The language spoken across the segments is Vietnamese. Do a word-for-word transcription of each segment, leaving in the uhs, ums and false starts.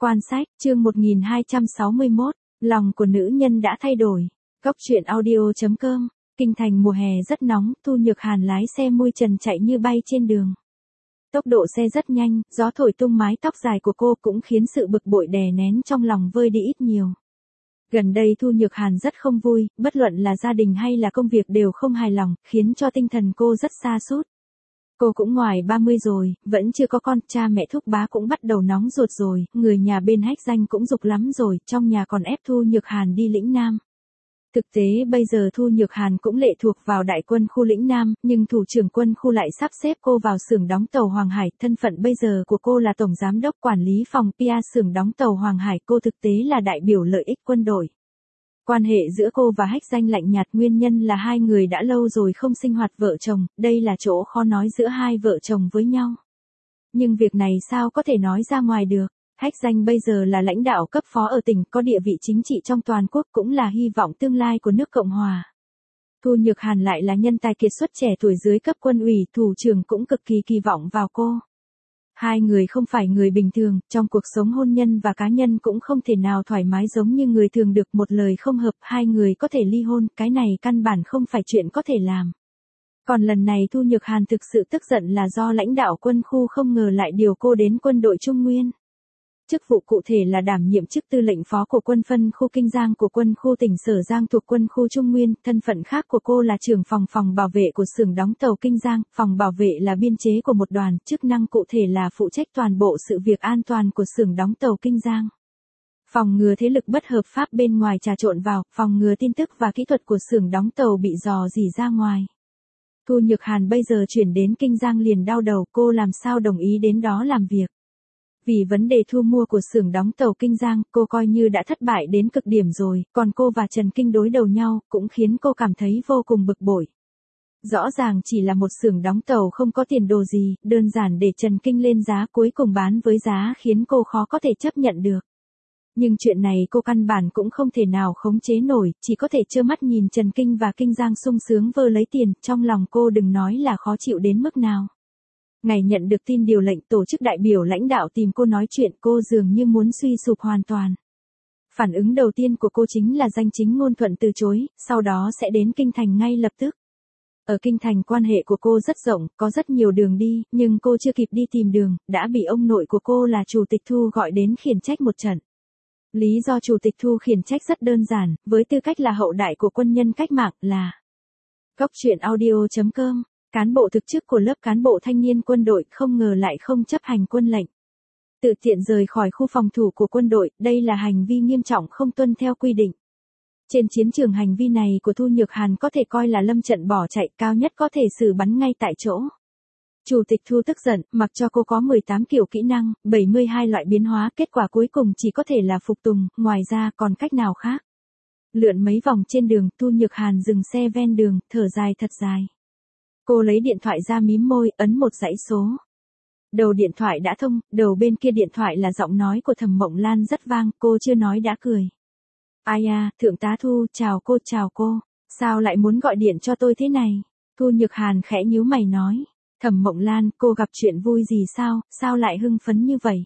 Quan sách, chương một nghìn hai trăm sáu mươi mốt, lòng của nữ nhân đã thay đổi. Góc truyện audio chấm com, kinh thành mùa hè rất nóng, Thu Nhược Hàn lái xe mui trần chạy như bay trên đường. Tốc độ xe rất nhanh, gió thổi tung mái tóc dài của cô cũng khiến sự bực bội đè nén trong lòng vơi đi ít nhiều. Gần đây Thu Nhược Hàn rất không vui, bất luận là gia đình hay là công việc đều không hài lòng, khiến cho tinh thần cô rất sa sút. Cô cũng ngoài ba mươi rồi, vẫn chưa có con, cha mẹ thúc bá cũng bắt đầu nóng ruột rồi, người nhà bên Hách Danh cũng giục lắm rồi, trong nhà còn ép Thu Nhược Hàn đi lĩnh Nam. Thực tế bây giờ Thu Nhược Hàn cũng lệ thuộc vào đại quân khu lĩnh Nam, nhưng thủ trưởng quân khu lại sắp xếp cô vào xưởng đóng tàu Hoàng Hải, thân phận bây giờ của cô là tổng giám đốc quản lý phòng pê e xưởng đóng tàu Hoàng Hải, cô thực tế là đại biểu lợi ích quân đội. Quan hệ giữa cô và Hách Danh lạnh nhạt, nguyên nhân là hai người đã lâu rồi không sinh hoạt vợ chồng, đây là chỗ khó nói giữa hai vợ chồng với nhau. Nhưng việc này sao có thể nói ra ngoài được, Hách Danh bây giờ là lãnh đạo cấp phó ở tỉnh, có địa vị chính trị trong toàn quốc, cũng là hy vọng tương lai của nước Cộng Hòa. Thu Nhược Hàn lại là nhân tài kiệt xuất trẻ tuổi dưới cấp quân ủy, thủ trưởng cũng cực kỳ kỳ vọng vào cô. Hai người không phải người bình thường, trong cuộc sống hôn nhân và cá nhân cũng không thể nào thoải mái giống như người thường được, một lời không hợp, hai người có thể ly hôn, cái này căn bản không phải chuyện có thể làm. Còn lần này Thu Nhược Hàn thực sự tức giận là do lãnh đạo quân khu không ngờ lại điều cô đến quân đội Trung Nguyên. Chức vụ cụ thể là đảm nhiệm chức tư lệnh phó của quân phân khu Kinh Giang của quân khu tỉnh Sở Giang thuộc quân khu Trung Nguyên, thân phận khác của cô là trưởng phòng phòng bảo vệ của xưởng đóng tàu Kinh Giang, phòng bảo vệ là biên chế của một đoàn, chức năng cụ thể là phụ trách toàn bộ sự việc an toàn của xưởng đóng tàu Kinh Giang. Phòng ngừa thế lực bất hợp pháp bên ngoài trà trộn vào, phòng ngừa tin tức và kỹ thuật của xưởng đóng tàu bị dò dỉ ra ngoài. Thu Nhược Hàn bây giờ chuyển đến Kinh Giang liền đau đầu, cô làm sao đồng ý đến đó làm việc. Vì vấn đề thu mua của xưởng đóng tàu Kinh Giang, cô coi như đã thất bại đến cực điểm rồi, còn cô và Trần Kinh đối đầu nhau, cũng khiến cô cảm thấy vô cùng bực bội. Rõ ràng chỉ là một xưởng đóng tàu không có tiền đồ gì, đơn giản để Trần Kinh lên giá cuối cùng bán với giá khiến cô khó có thể chấp nhận được. Nhưng chuyện này cô căn bản cũng không thể nào khống chế nổi, chỉ có thể trơ mắt nhìn Trần Kinh và Kinh Giang sung sướng vơ lấy tiền, trong lòng cô đừng nói là khó chịu đến mức nào. Ngày nhận được tin điều lệnh, tổ chức đại biểu lãnh đạo tìm cô nói chuyện, cô dường như muốn suy sụp hoàn toàn. Phản ứng đầu tiên của cô chính là danh chính ngôn thuận từ chối, sau đó sẽ đến Kinh Thành ngay lập tức. Ở Kinh Thành quan hệ của cô rất rộng, có rất nhiều đường đi, nhưng cô chưa kịp đi tìm đường, đã bị ông nội của cô là Chủ tịch Thu gọi đến khiển trách một trận. Lý do Chủ tịch Thu khiển trách rất đơn giản, với tư cách là hậu đại của quân nhân cách mạng là Góc truyện audio chấm com. Cán bộ thực chức của lớp cán bộ thanh niên quân đội không ngờ lại không chấp hành quân lệnh. Tự tiện rời khỏi khu phòng thủ của quân đội, đây là hành vi nghiêm trọng không tuân theo quy định. Trên chiến trường hành vi này của Thu Nhược Hàn có thể coi là lâm trận bỏ chạy, cao nhất có thể xử bắn ngay tại chỗ. Chủ tịch Thu tức giận, mặc cho cô có mười tám kiểu kỹ năng, bảy mươi hai loại biến hóa, kết quả cuối cùng chỉ có thể là phục tùng, ngoài ra còn cách nào khác. Lượn mấy vòng trên đường, Thu Nhược Hàn dừng xe ven đường, thở dài thật dài. Cô lấy điện thoại ra mím môi, ấn một dãy số. Đầu điện thoại đã thông, đầu bên kia điện thoại là giọng nói của Thẩm Mộng Lan rất vang, cô chưa nói đã cười. Ai à, Thượng tá Thu, chào cô, chào cô, sao lại muốn gọi điện cho tôi thế này? Thu Nhược Hàn khẽ nhíu mày nói. Thẩm Mộng Lan, cô gặp chuyện vui gì sao, sao lại hưng phấn như vậy?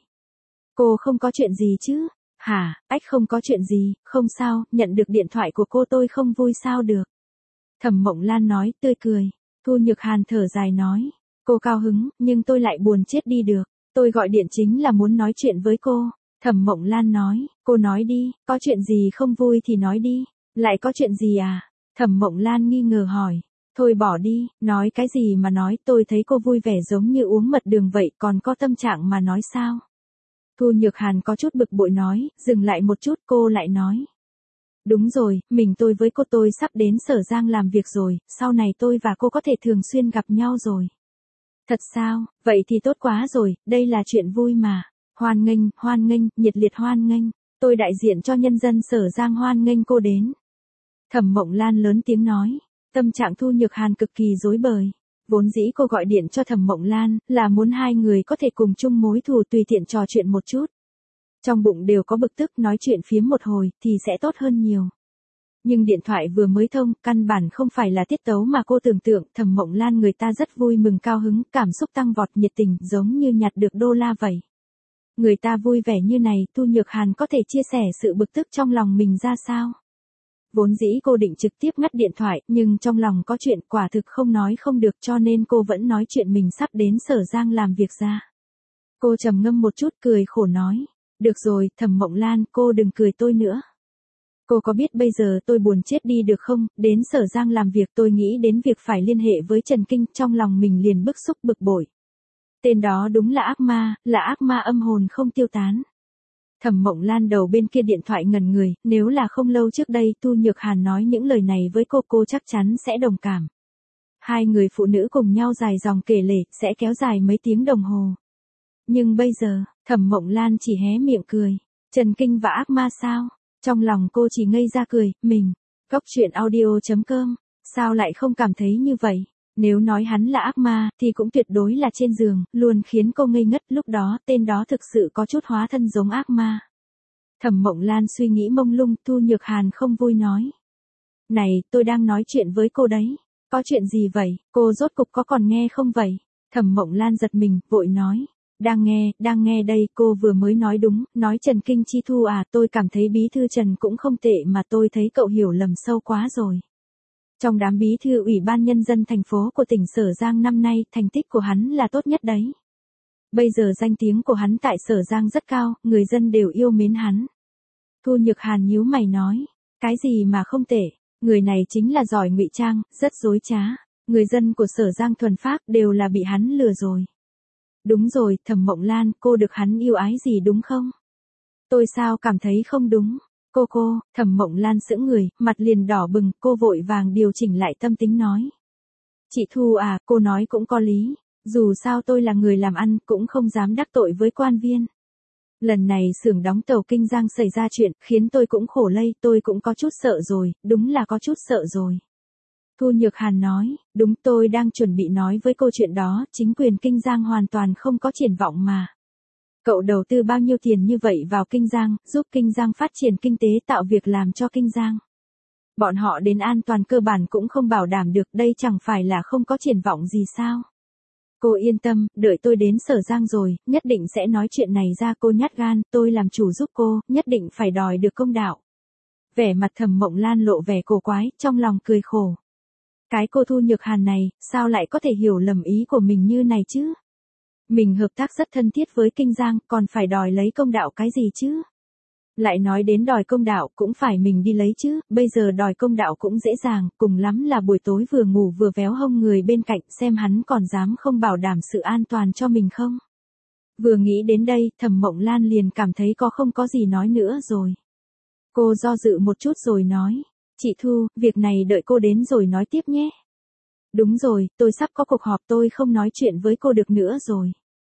Cô không có chuyện gì chứ? Hả, ách không có chuyện gì, không sao, nhận được điện thoại của cô tôi không vui sao được? Thẩm Mộng Lan nói, tươi cười. Thu Nhược Hàn thở dài nói, cô cao hứng, nhưng tôi lại buồn chết đi được, tôi gọi điện chính là muốn nói chuyện với cô. Thẩm Mộng Lan nói, cô nói đi, có chuyện gì không vui thì nói đi, lại có chuyện gì à? Thẩm Mộng Lan nghi ngờ hỏi, thôi bỏ đi, nói cái gì mà nói, tôi thấy cô vui vẻ giống như uống mật đường vậy, còn có tâm trạng mà nói sao? Thu Nhược Hàn có chút bực bội nói, dừng lại một chút cô lại nói. Đúng rồi, mình tôi với cô tôi sắp đến Sở Giang làm việc rồi, sau này tôi và cô có thể thường xuyên gặp nhau rồi. Thật sao, vậy thì tốt quá rồi, đây là chuyện vui mà. Hoan nghênh, hoan nghênh, nhiệt liệt hoan nghênh, tôi đại diện cho nhân dân Sở Giang hoan nghênh cô đến. Thẩm Mộng Lan lớn tiếng nói, tâm trạng Thu Nhược Hàn cực kỳ rối bời. Vốn dĩ cô gọi điện cho Thẩm Mộng Lan là muốn hai người có thể cùng chung mối thù, tùy tiện trò chuyện một chút. Trong bụng đều có bực tức, nói chuyện phiếm một hồi thì sẽ tốt hơn nhiều. Nhưng điện thoại vừa mới thông, căn bản không phải là tiết tấu mà cô tưởng tượng. Thẩm Mộng Lan người ta rất vui mừng cao hứng, cảm xúc tăng vọt, nhiệt tình, giống như nhặt được đô la vậy. Người ta vui vẻ như này, Thu Nhược Hàn có thể chia sẻ sự bực tức trong lòng mình ra sao? Vốn dĩ cô định trực tiếp ngắt điện thoại, nhưng trong lòng có chuyện quả thực không nói không được cho nên cô vẫn nói chuyện mình sắp đến Sở Giang làm việc ra. Cô trầm ngâm một chút cười khổ nói. Được rồi, Thẩm Mộng Lan, cô đừng cười tôi nữa. Cô có biết bây giờ tôi buồn chết đi được không, đến Sở Giang làm việc tôi nghĩ đến việc phải liên hệ với Trần Kinh, trong lòng mình liền bức xúc bực bội. Tên đó đúng là ác ma, là ác ma âm hồn không tiêu tán. Thẩm Mộng Lan đầu bên kia điện thoại ngẩn người, nếu là không lâu trước đây Thu Nhược Hàn nói những lời này với cô cô chắc chắn sẽ đồng cảm. Hai người phụ nữ cùng nhau dài dòng kể lể, sẽ kéo dài mấy tiếng đồng hồ. Nhưng bây giờ, Thẩm Mộng Lan chỉ hé miệng cười. Trần Kinh và ác ma sao? Trong lòng cô chỉ ngây ra cười, mình. Góc truyện audio chấm com, sao lại không cảm thấy như vậy? Nếu nói hắn là ác ma, thì cũng tuyệt đối là trên giường, luôn khiến cô ngây ngất, lúc đó, tên đó thực sự có chút hóa thân giống ác ma. Thẩm Mộng Lan suy nghĩ mông lung, Thu Nhược Hàn không vui nói. Này, tôi đang nói chuyện với cô đấy. Có chuyện gì vậy, cô rốt cục có còn nghe không vậy? Thẩm Mộng Lan giật mình, vội nói. Đang nghe, đang nghe đây, cô vừa mới nói đúng, nói Trần Kinh Chi Thu à, tôi cảm thấy bí thư Trần cũng không tệ mà tôi thấy cậu hiểu lầm sâu quá rồi. Trong đám bí thư Ủy ban Nhân dân thành phố của tỉnh Sở Giang năm nay, thành tích của hắn là tốt nhất đấy. Bây giờ danh tiếng của hắn tại Sở Giang rất cao, người dân đều yêu mến hắn. Thu Nhược Hàn nhíu mày nói, cái gì mà không tệ, người này chính là giỏi ngụy trang, rất dối trá. Người dân của Sở Giang thuần phác đều là bị hắn lừa rồi. Đúng rồi, Thẩm Mộng Lan, cô được hắn yêu ái gì đúng không? Tôi sao cảm thấy không đúng? Cô cô, Thẩm Mộng Lan sững người, mặt liền đỏ bừng, cô vội vàng điều chỉnh lại tâm tính nói. Chị Thu à, cô nói cũng có lý, dù sao tôi là người làm ăn, cũng không dám đắc tội với quan viên. Lần này xưởng đóng tàu Kinh Giang xảy ra chuyện, khiến tôi cũng khổ lây, tôi cũng có chút sợ rồi, đúng là có chút sợ rồi. Thu Nhược Hàn nói, đúng tôi đang chuẩn bị nói với cô chuyện đó, chính quyền Kinh Giang hoàn toàn không có triển vọng mà. Cậu đầu tư bao nhiêu tiền như vậy vào Kinh Giang, giúp Kinh Giang phát triển kinh tế tạo việc làm cho Kinh Giang. Bọn họ đến an toàn cơ bản cũng không bảo đảm được, đây chẳng phải là không có triển vọng gì sao. Cô yên tâm, đợi tôi đến Sở Giang rồi, nhất định sẽ nói chuyện này ra, cô nhát gan, tôi làm chủ giúp cô, nhất định phải đòi được công đạo. Vẻ mặt Thẩm Mộng Lan lộ vẻ cổ quái, trong lòng cười khổ. Cái cô Thu Nhược Hàn này, sao lại có thể hiểu lầm ý của mình như này chứ? Mình hợp tác rất thân thiết với Kinh Giang, còn phải đòi lấy công đạo cái gì chứ? Lại nói đến đòi công đạo, cũng phải mình đi lấy chứ, bây giờ đòi công đạo cũng dễ dàng, cùng lắm là buổi tối vừa ngủ vừa véo hông người bên cạnh, xem hắn còn dám không bảo đảm sự an toàn cho mình không? Vừa nghĩ đến đây, Thẩm Mộng Lan liền cảm thấy có không có gì nói nữa rồi. Cô do dự một chút rồi nói. Chị Thu, việc này đợi cô đến rồi nói tiếp nhé. Đúng rồi, tôi sắp có cuộc họp, tôi không nói chuyện với cô được nữa rồi.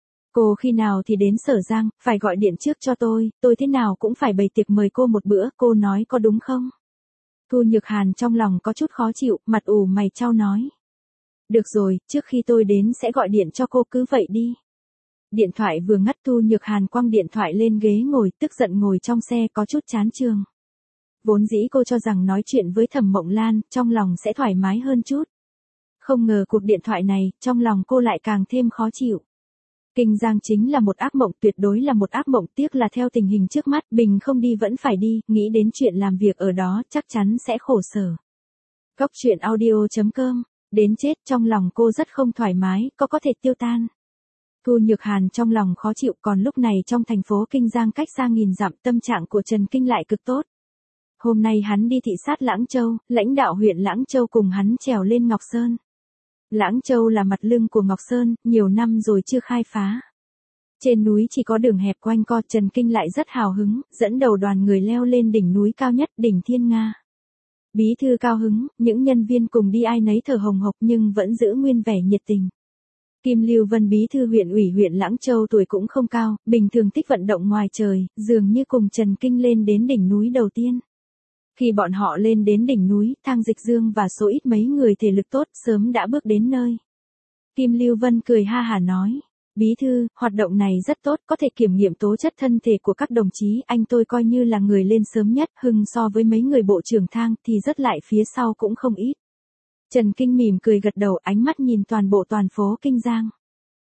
Cô khi nào thì đến Sở Giang, phải gọi điện trước cho tôi, tôi thế nào cũng phải bày tiệc mời cô một bữa, cô nói có đúng không? Thu Nhược Hàn trong lòng có chút khó chịu, mặt ủ mày chau nói. Được rồi, trước khi tôi đến sẽ gọi điện cho cô, cứ vậy đi. Điện thoại vừa ngắt, Thu Nhược Hàn quăng điện thoại lên ghế ngồi, tức giận ngồi trong xe có chút chán chường. Vốn dĩ cô cho rằng nói chuyện với Thẩm Mộng Lan, trong lòng sẽ thoải mái hơn chút. Không ngờ cuộc điện thoại này, trong lòng cô lại càng thêm khó chịu. Kinh Giang chính là một ác mộng, tuyệt đối là một ác mộng, tiếc là theo tình hình trước mắt, Bình không đi vẫn phải đi, nghĩ đến chuyện làm việc ở đó, chắc chắn sẽ khổ sở. Góc truyện audio chấm com, đến chết trong lòng cô rất không thoải mái, có có thể tiêu tan. Thu Nhược Hàn trong lòng khó chịu, còn lúc này trong thành phố Kinh Giang cách xa nghìn dặm, tâm trạng của Trần Kinh lại cực tốt. Hôm nay hắn đi thị sát Lãng Châu, lãnh đạo huyện Lãng Châu cùng hắn trèo lên Ngọc Sơn. Lãng Châu là mặt lưng của Ngọc Sơn, nhiều năm rồi chưa khai phá. Trên núi chỉ có đường hẹp quanh co, Trần Kinh lại rất hào hứng, dẫn đầu đoàn người leo lên đỉnh núi cao nhất, đỉnh Thiên Nga. Bí thư cao hứng, những nhân viên cùng đi ai nấy thở hồng hộc nhưng vẫn giữ nguyên vẻ nhiệt tình. Kim Lưu Vân bí thư huyện ủy huyện Lãng Châu tuổi cũng không cao, bình thường thích vận động ngoài trời, dường như cùng Trần Kinh lên đến đỉnh núi đầu tiên. Khi bọn họ lên đến đỉnh núi, Thang Dịch Dương và số ít mấy người thể lực tốt sớm đã bước đến nơi. Kim Lưu Vân cười ha hả nói, bí thư, hoạt động này rất tốt, có thể kiểm nghiệm tố chất thân thể của các đồng chí, anh tôi coi như là người lên sớm nhất, hưng so với mấy người bộ trưởng Thang thì rất lại phía sau cũng không ít. Trần Kinh mỉm cười gật đầu, ánh mắt nhìn toàn bộ toàn phố Kinh Giang.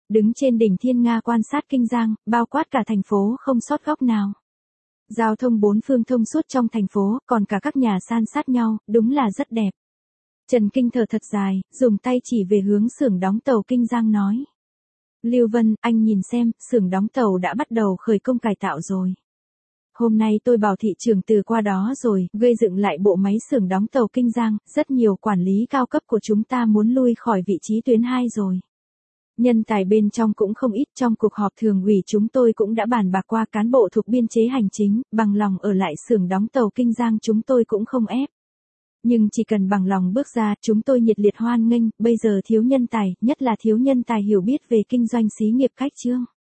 đứng trên đỉnh Thiên Nga quan sát Kinh Giang, bao quát cả thành phố không sót góc nào. Giao thông bốn phương thông suốt trong thành phố, còn cả các nhà san sát nhau, đúng là rất đẹp. Trần Kinh thở thật dài, dùng tay chỉ về hướng xưởng đóng tàu Kinh Giang nói. Lưu Vân, anh nhìn xem, xưởng đóng tàu đã bắt đầu khởi công cải tạo rồi. Hôm nay tôi bảo thị trưởng từ qua đó rồi, gây dựng lại bộ máy xưởng đóng tàu Kinh Giang, rất nhiều quản lý cao cấp của chúng ta muốn lui khỏi vị trí tuyến hai rồi. Nhân tài bên trong cũng không ít, trong cuộc họp thường ủy chúng tôi cũng đã bàn bạc qua, cán bộ thuộc biên chế hành chính, bằng lòng ở lại xưởng đóng tàu Kinh Giang chúng tôi cũng không ép. Nhưng chỉ cần bằng lòng bước ra, chúng tôi nhiệt liệt hoan nghênh, bây giờ thiếu nhân tài, nhất là thiếu nhân tài hiểu biết về kinh doanh xí nghiệp khách trương.